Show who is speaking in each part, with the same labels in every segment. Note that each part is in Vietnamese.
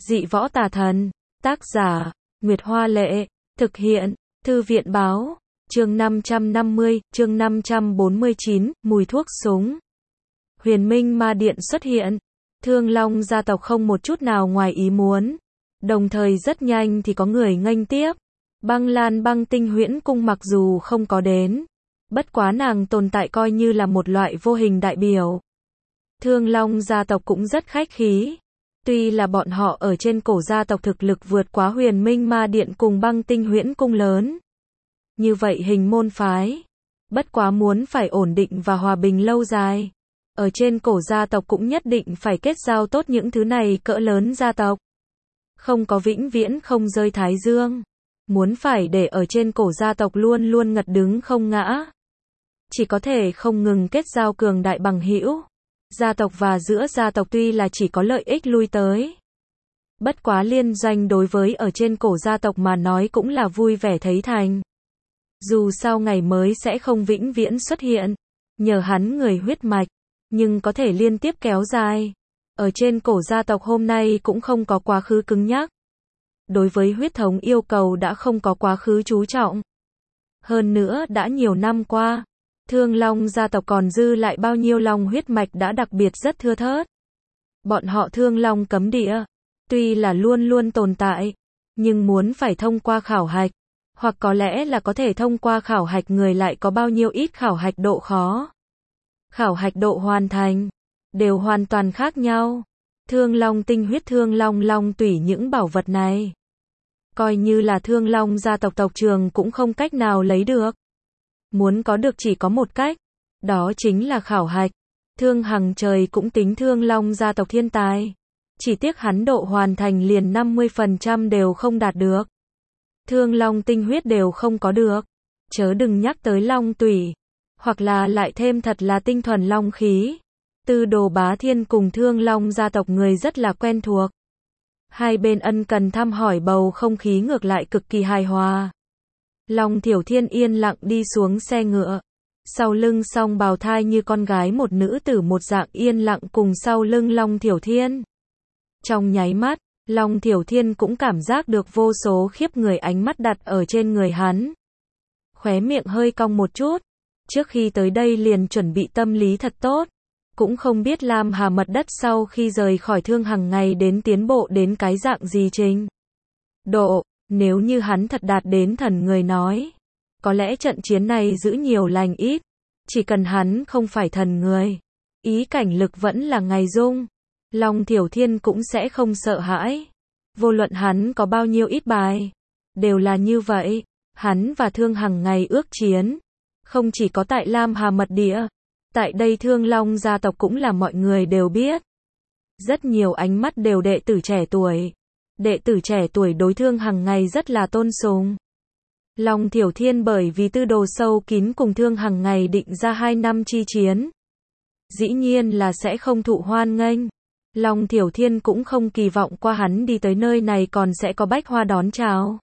Speaker 1: Dị võ tà thần. Tác giả, Nguyệt Hoa Lệ. Thực hiện, Thư viện Báo. Chương 550, chương 549, mùi thuốc súng. Huyền Minh Ma Điện xuất hiện. Thương Long gia tộc không một chút nào ngoài ý muốn. Đồng thời rất nhanh thì có người nghênh tiếp. Băng Lan Băng Tinh Huyễn Cung mặc dù không có đến. Bất quá nàng tồn tại coi như là một loại vô hình đại biểu. Thương Long gia tộc cũng rất khách khí. Tuy là bọn họ ở trên cổ gia tộc thực lực vượt quá Huyền Minh Ma Điện cùng Băng Tinh Huyễn Cung lớn. Như vậy hình môn phái. Bất quá muốn phải ổn định và hòa bình lâu dài. Ở trên cổ gia tộc cũng nhất định phải kết giao tốt những thứ này cỡ lớn gia tộc. Không có vĩnh viễn không rơi thái dương. Muốn phải để ở trên cổ gia tộc luôn luôn ngật đứng không ngã. Chỉ có thể không ngừng kết giao cường đại bằng hữu. Gia tộc và giữa gia tộc tuy là chỉ có lợi ích lui tới. Bất quá liên doanh đối với ở trên cổ gia tộc mà nói cũng là vui vẻ thấy thành. Dù sao ngày mới sẽ không vĩnh viễn xuất hiện. Nhờ hắn người huyết mạch. Nhưng có thể liên tiếp kéo dài. Ở trên cổ gia tộc hôm nay cũng không có quá khứ cứng nhắc. Đối với huyết thống yêu cầu đã không có quá khứ chú trọng. Hơn nữa đã nhiều năm qua. Thương Long gia tộc còn dư lại bao nhiêu long huyết mạch đã đặc biệt rất thưa thớt. Bọn họ Thương Long cấm địa. Tuy là luôn luôn tồn tại. Nhưng muốn phải thông qua khảo hạch. Hoặc có lẽ là có thể thông qua khảo hạch người lại có bao nhiêu ít khảo hạch độ khó. Khảo hạch độ hoàn thành. Đều hoàn toàn khác nhau. Thương Long tinh huyết Thương Long long tủy những bảo vật này. Coi như là Thương Long gia tộc tộc trường cũng không cách nào lấy được. Muốn có được chỉ có một cách. Đó chính là khảo hạch. Thương Hằng trời cũng tính Thương Long gia tộc thiên tài. Chỉ tiếc hắn độ hoàn thành liền 50% đều không đạt được. Thương Long tinh huyết đều không có được. Chớ đừng nhắc tới long tủy. Hoặc là lại thêm thật là tinh thuần long khí. Tư Đồ Bá Thiên cùng Thương Long gia tộc người rất là quen thuộc. Hai bên ân cần thăm hỏi bầu không khí ngược lại cực kỳ hài hòa. Long Thiểu Thiên yên lặng đi xuống xe ngựa. Sau lưng song bào thai như con gái một nữ tử một dạng yên lặng cùng sau lưng Long Thiểu Thiên. Trong nháy mắt, Long Thiểu Thiên cũng cảm giác được vô số khiếp người ánh mắt đặt ở trên người hắn. Khóe miệng hơi cong một chút. Trước khi tới đây liền chuẩn bị tâm lý thật tốt. Cũng không biết Lam Hà Mật Đất sau khi rời khỏi Thương Hằng ngày đến tiến bộ đến cái dạng gì trình độ. Nếu như hắn thật đạt đến thần người nói. Có lẽ trận chiến này giữ nhiều lành ít. Chỉ cần hắn không phải thần người. Ý cảnh lực vẫn là ngày dung. Long Thiểu Thiên cũng sẽ không sợ hãi. Vô luận hắn có bao nhiêu ít bài. Đều là như vậy. Hắn và Thương Hằng ngày ước chiến. Không chỉ có tại Lam Hà Mật Địa. Tại đây Thương Long gia tộc cũng là mọi người đều biết. Rất nhiều ánh mắt đều đệ tử trẻ tuổi. Đệ tử trẻ tuổi đối Thương Hằng ngày rất là tôn sùng. Long Thiểu Thiên bởi vì tư đồ sâu kín cùng Thương Hằng ngày định ra 2 năm chi chiến. Dĩ nhiên là sẽ không thụ hoan nghênh. Long Thiểu Thiên cũng không kỳ vọng qua hắn đi tới nơi này còn sẽ có bách hoa đón chào.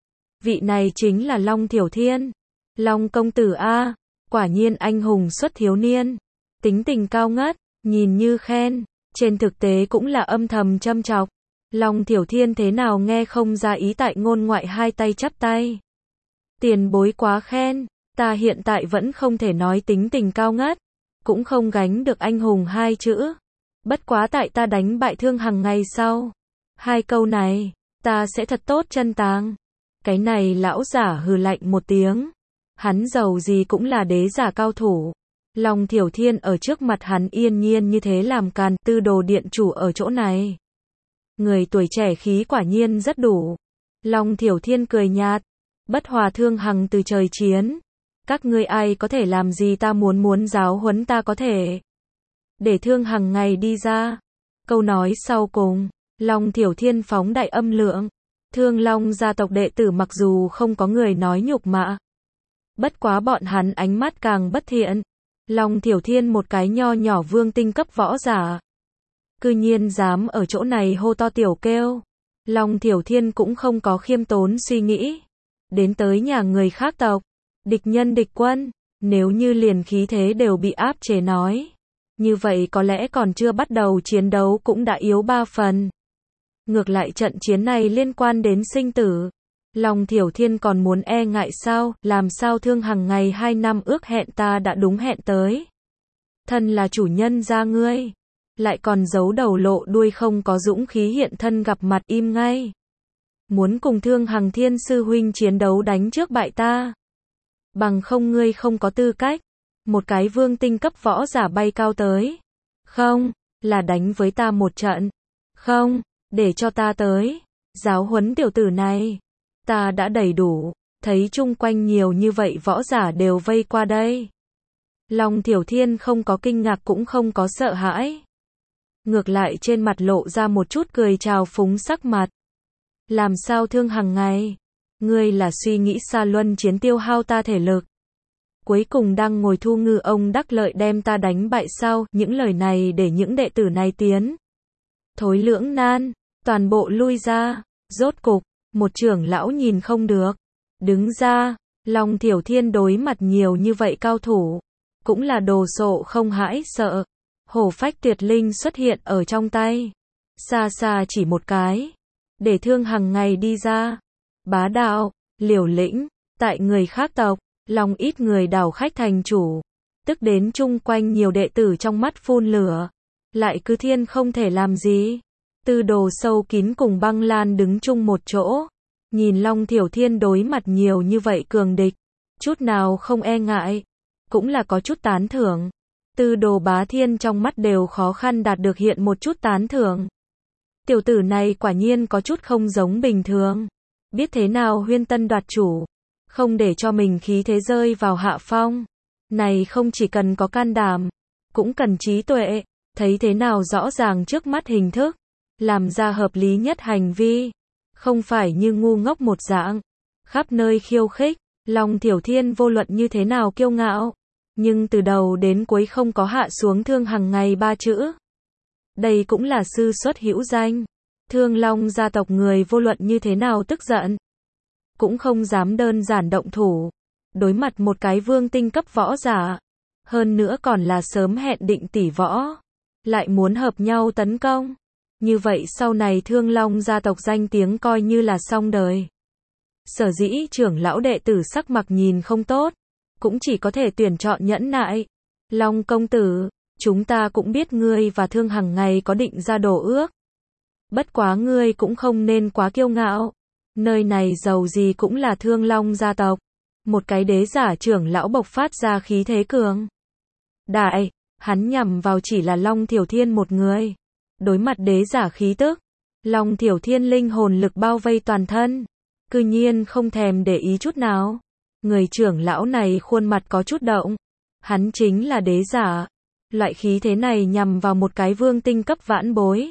Speaker 1: Vị này chính là Long Thiểu Thiên. Long công tử A. Quả nhiên anh hùng xuất thiếu niên. Tính tình cao ngất, nhìn như khen. Trên thực tế cũng là âm thầm châm chọc. Long Thiểu Thiên thế nào nghe không ra ý tại ngôn ngoại hai tay chắp tay. Tiền bối quá khen. Ta hiện tại vẫn không thể nói tính tình cao ngất. Cũng không gánh được anh hùng hai chữ. Bất quá tại ta đánh bại Thương Hằng ngày sau. 2 câu này, ta sẽ thật tốt chân tàng. Cái này lão giả hừ lạnh một tiếng. Hắn giàu gì cũng là đế giả cao thủ. Long Thiểu Thiên ở trước mặt hắn yên nhiên như thế làm càn. Tư đồ điện chủ ở chỗ này. Người tuổi trẻ khí quả nhiên rất đủ. Long Thiểu Thiên cười nhạt. Bất hòa Thương Hằng từ trời chiến. Các ngươi ai có thể làm gì ta muốn giáo huấn ta có thể. Để Thương Hằng ngày đi ra. Câu nói sau cùng. Long Thiểu Thiên phóng đại âm lượng. Thương Long gia tộc đệ tử mặc dù không có người nói nhục mạ. Bất quá bọn hắn ánh mắt càng bất thiện. Long Thiểu Thiên một cái nho nhỏ vương tinh cấp võ giả. Cư nhiên dám ở chỗ này hô to tiểu kêu. Long Thiểu Thiên cũng không có khiêm tốn suy nghĩ. Đến tới nhà người khác tộc. Địch nhân địch quân. Nếu như liền khí thế đều bị áp chế nói. Như vậy có lẽ còn chưa bắt đầu chiến đấu cũng đã yếu 3 phần. Ngược lại trận chiến này liên quan đến sinh tử. Long Thiểu Thiên còn muốn e ngại sao, làm sao Thương Hằng ngày 2 năm ước hẹn ta đã đúng hẹn tới. Thân là chủ nhân gia ngươi, lại còn giấu đầu lộ đuôi không có dũng khí hiện thân gặp mặt im ngay. Muốn cùng Thương Hằng Thiên sư huynh chiến đấu đánh trước bại ta. Bằng không ngươi không có tư cách. Một cái vương tinh cấp võ giả bay cao tới. Không, là đánh với ta một trận. Không, để cho ta tới. Giáo huấn tiểu tử này. Ta đã đầy đủ. Thấy chung quanh nhiều như vậy võ giả đều vây qua đây. Long Thiểu Thiên không có kinh ngạc cũng không có sợ hãi. Ngược lại trên mặt lộ ra một chút cười trào phúng sắc mặt. Làm sao Thương Hằng ngày? Ngươi là suy nghĩ xa luân chiến tiêu hao ta thể lực. Cuối cùng đang ngồi thu ngư ông đắc lợi đem ta đánh bại sao? Những lời này để những đệ tử này tiến. Thối lưỡng nan, toàn bộ lui ra. Rốt cục, một trưởng lão nhìn không được. Đứng ra, Long Thiểu Thiên đối mặt nhiều như vậy cao thủ. Cũng là đồ sộ không hãi sợ. Hổ phách tuyệt linh xuất hiện ở trong tay. Xa xa chỉ một cái. Để Thương Hằng ngày đi ra. Bá đạo, liều lĩnh, tại người khác tộc, lòng ít người đảo khách thành chủ. Tức đến chung quanh nhiều đệ tử trong mắt phun lửa. Lại cứ thiên không thể làm gì. Tư Đồ sâu kín cùng Băng Lan đứng chung một chỗ. Nhìn Long Thiểu Thiên đối mặt nhiều như vậy cường địch. Chút nào không e ngại. Cũng là có chút tán thưởng. Tư Đồ Bá Thiên trong mắt đều khó khăn đạt được hiện một chút tán thưởng. Tiểu tử này quả nhiên có chút không giống bình thường. Biết thế nào huyên tân đoạt chủ. Không để cho mình khí thế rơi vào hạ phong. Này không chỉ cần có can đảm. Cũng cần trí tuệ. Thấy thế nào rõ ràng trước mắt hình thức. Làm ra hợp lý nhất hành vi. Không phải như ngu ngốc một dạng. Khắp nơi khiêu khích. Long Thiểu Thiên vô luận như thế nào kiêu ngạo. Nhưng từ đầu đến cuối không có hạ xuống Thương Hằng ngày 3 chữ. Đây cũng là sư xuất hữu danh. Thương Long gia tộc người vô luận như thế nào tức giận. Cũng không dám đơn giản động thủ. Đối mặt một cái vương tinh cấp võ giả. Hơn nữa còn là sớm hẹn định tỷ võ. Lại muốn hợp nhau tấn công. Như vậy sau này Thương Long gia tộc danh tiếng coi như là xong đời. Sở dĩ trưởng lão đệ tử sắc mặt nhìn không tốt. Cũng chỉ có thể tuyển chọn nhẫn nại. Long công tử, chúng ta cũng biết ngươi và Thương Hằng ngày có định ra đồ ước. Bất quá ngươi cũng không nên quá kiêu ngạo. Nơi này giàu gì cũng là Thương Long gia tộc. Một cái đế giả trưởng lão bộc phát ra khí thế cường đại, hắn nhằm vào chỉ là Long Thiểu Thiên một người. Đối mặt đế giả khí tức, Long Thiểu Thiên linh hồn lực bao vây toàn thân. Cư nhiên không thèm để ý chút nào. Người trưởng lão này khuôn mặt có chút động. Hắn chính là đế giả. Loại khí thế này nhằm vào một cái vương tinh cấp vãn bối.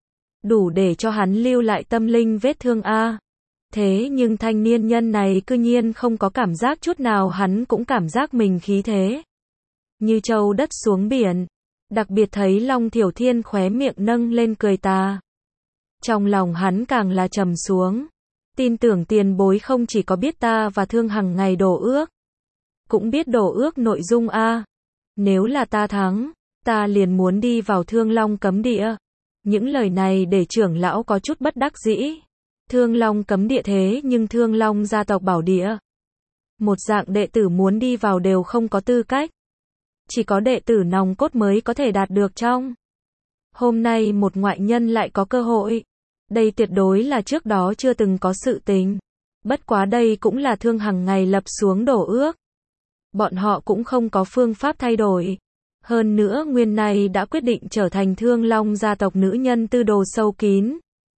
Speaker 1: Đủ để cho hắn lưu lại tâm linh vết thương a. Thế nhưng thanh niên nhân này cư nhiên không có cảm giác chút nào, hắn cũng cảm giác mình khí thế như châu đất xuống biển. Đặc biệt thấy Long Thiểu Thiên khóe miệng nâng lên cười tà. Trong lòng hắn càng là trầm xuống. Tin tưởng tiền bối không chỉ có biết ta và Thương Hằng ngày đổ ước. Cũng biết đổ ước nội dung a. Nếu là ta thắng, ta liền muốn đi vào Thương Long cấm địa. Những lời này để trưởng lão có chút bất đắc dĩ. Thương Long cấm địa thế nhưng Thương Long gia tộc bảo địa. Một dạng đệ tử muốn đi vào đều không có tư cách. Chỉ có đệ tử nòng cốt mới có thể đạt được trong. Hôm nay một ngoại nhân lại có cơ hội. Đây tuyệt đối là trước đó chưa từng có sự tình. Bất quá đây cũng là Thương Hằng ngày lập xuống đổ ước. Bọn họ cũng không có phương pháp thay đổi. Hơn nữa nguyên này đã quyết định trở thành Thương Long gia tộc nữ nhân Tư Đồ sâu kín.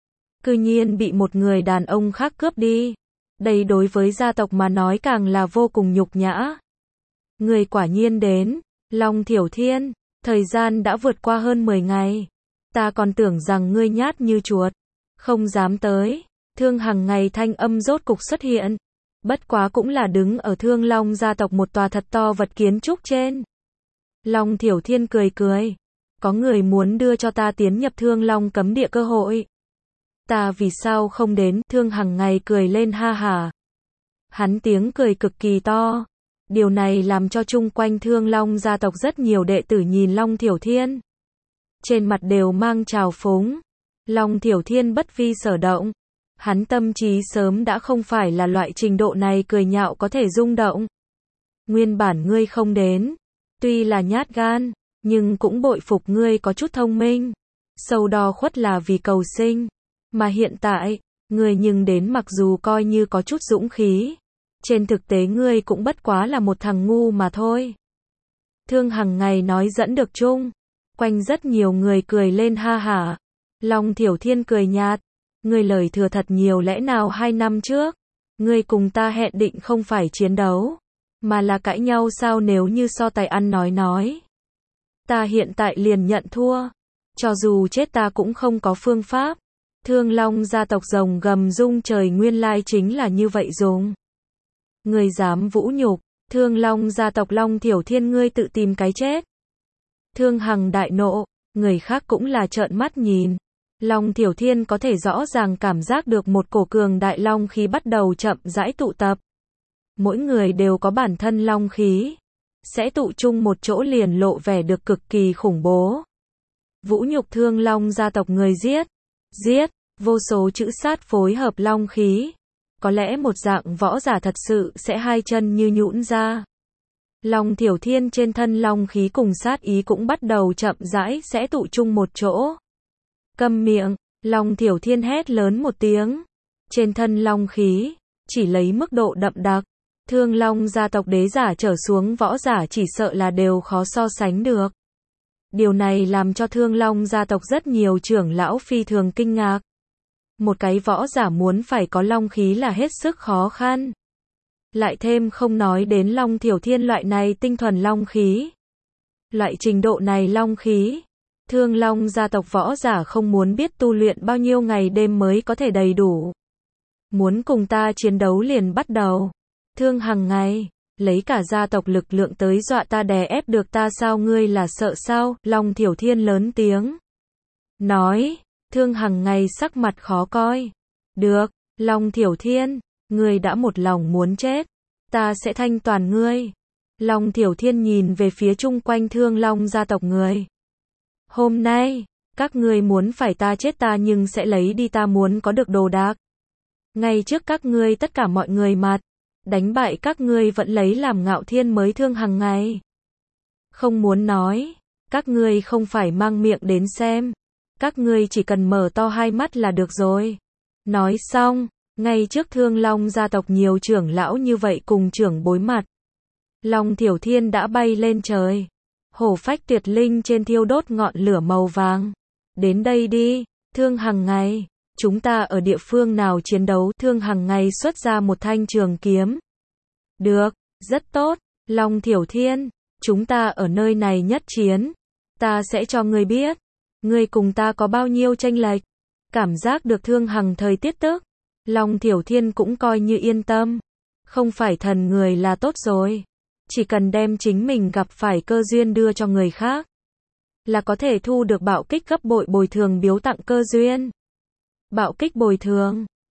Speaker 1: Cư nhiên bị một người đàn ông khác cướp đi. Đây đối với gia tộc mà nói càng là vô cùng nhục nhã. Người quả nhiên đến. Long Thiểu Thiên, thời gian đã vượt qua hơn 10 ngày. Ta còn tưởng rằng ngươi nhát như chuột. Không dám tới. Thương Hằng ngày thanh âm rốt cục xuất hiện. Bất quá cũng là đứng ở Thương Long gia tộc một tòa thật to vật kiến trúc trên. Long Thiểu Thiên cười cười. Có người muốn đưa cho ta tiến nhập Thương Long cấm địa cơ hội. Ta vì sao không đến? Thương Hằng ngày cười lên ha hả. Hắn tiếng cười cực kỳ to. Điều này làm cho chung quanh Thương Long gia tộc rất nhiều đệ tử nhìn Long Thiểu Thiên. Trên mặt đều mang trào phúng. Long Thiểu Thiên bất vi sở động. Hắn tâm trí sớm đã không phải là loại trình độ này cười nhạo có thể rung động. Nguyên bản ngươi không đến, tuy là nhát gan, nhưng cũng bội phục ngươi có chút thông minh. Sâu đo khuất là vì cầu sinh, mà hiện tại, ngươi nhưng đến mặc dù coi như có chút dũng khí, trên thực tế ngươi cũng bất quá là một thằng ngu mà thôi. Thương Hằng ngày nói dẫn được chung, quanh rất nhiều người cười lên ha hả. Long Thiểu Thiên cười nhạt, ngươi lời thừa thật nhiều, lẽ nào 2 năm trước, ngươi cùng ta hẹn định không phải chiến đấu, mà là cãi nhau sao? Nếu như so tài ăn nói. Ta hiện tại liền nhận thua, cho dù chết ta cũng không có phương pháp. Thương Long gia tộc rồng gầm rung trời, nguyên lai chính là như vậy dùng. Ngươi dám vũ nhục Thương Long gia tộc Long Thiểu Thiên, ngươi tự tìm cái chết. Thương Hằng đại nộ, người khác cũng là trợn mắt nhìn. Long Thiểu Thiên có thể rõ ràng cảm giác được một cổ cường đại long khí bắt đầu chậm rãi tụ tập. Mỗi người đều có bản thân long khí, sẽ tụ chung một chỗ liền lộ vẻ được cực kỳ khủng bố. Vũ nhục Thương Long gia tộc, người giết, vô số chữ sát phối hợp long khí. Có lẽ một dạng võ giả thật sự sẽ hai chân như nhũn ra. Long Thiểu Thiên trên thân long khí cùng sát ý cũng bắt đầu chậm rãi sẽ tụ chung một chỗ. Câm miệng, Long Thiểu Thiên hét lớn một tiếng. Trên thân long khí, chỉ lấy mức độ đậm đặc, Thương Long gia tộc đế giả trở xuống võ giả chỉ sợ là đều khó so sánh được. Điều này làm cho Thương Long gia tộc rất nhiều trưởng lão phi thường kinh ngạc. Một cái võ giả muốn phải có long khí là hết sức khó khăn. Lại thêm không nói đến Long Thiểu Thiên loại này tinh thuần long khí. Loại trình độ này long khí, Thương Long gia tộc võ giả không muốn biết tu luyện bao nhiêu ngày đêm mới có thể đầy đủ. Muốn cùng ta chiến đấu liền bắt đầu. Thương Hằng ngày, lấy cả gia tộc lực lượng tới dọa ta, đè ép được ta sao? Ngươi là sợ sao? Long Thiểu Thiên lớn tiếng nói. Thương Hằng ngày sắc mặt khó coi. Được, Long Thiểu Thiên, ngươi đã một lòng muốn chết, ta sẽ thanh toàn ngươi. Long Thiểu Thiên nhìn về phía chung quanh Thương Long gia tộc người. Hôm nay, các ngươi muốn phải ta chết, ta nhưng sẽ lấy đi ta muốn có được đồ đạc. Ngay trước các ngươi tất cả mọi người mặt, đánh bại các ngươi vẫn lấy làm ngạo thiên mới. Thương Hằng ngày không muốn nói, các ngươi không phải mang miệng đến xem, các ngươi chỉ cần mở to hai mắt là được rồi. Nói xong, ngay trước Thương Long gia tộc nhiều trưởng lão như vậy cùng trưởng bối mặt, Long Thiểu Thiên đã bay lên trời. Hổ phách tuyệt linh trên thiêu đốt ngọn lửa màu vàng. Đến đây đi, Thương Hằng ngày, chúng ta ở địa phương nào chiến đấu? Thương Hằng ngày xuất ra một thanh trường kiếm. Được, rất tốt, Long Thiểu Thiên, chúng ta ở nơi này nhất chiến. Ta sẽ cho ngươi biết, ngươi cùng ta có bao nhiêu chênh lệch. Cảm giác được Thương Hằng thời tiết tức, Long Thiểu Thiên cũng coi như yên tâm. Không phải thần người là tốt rồi. Chỉ cần đem chính mình gặp phải cơ duyên đưa cho người khác, là có thể thu được bạo kích gấp bội bồi thường biếu tặng cơ duyên. Bạo kích bồi thường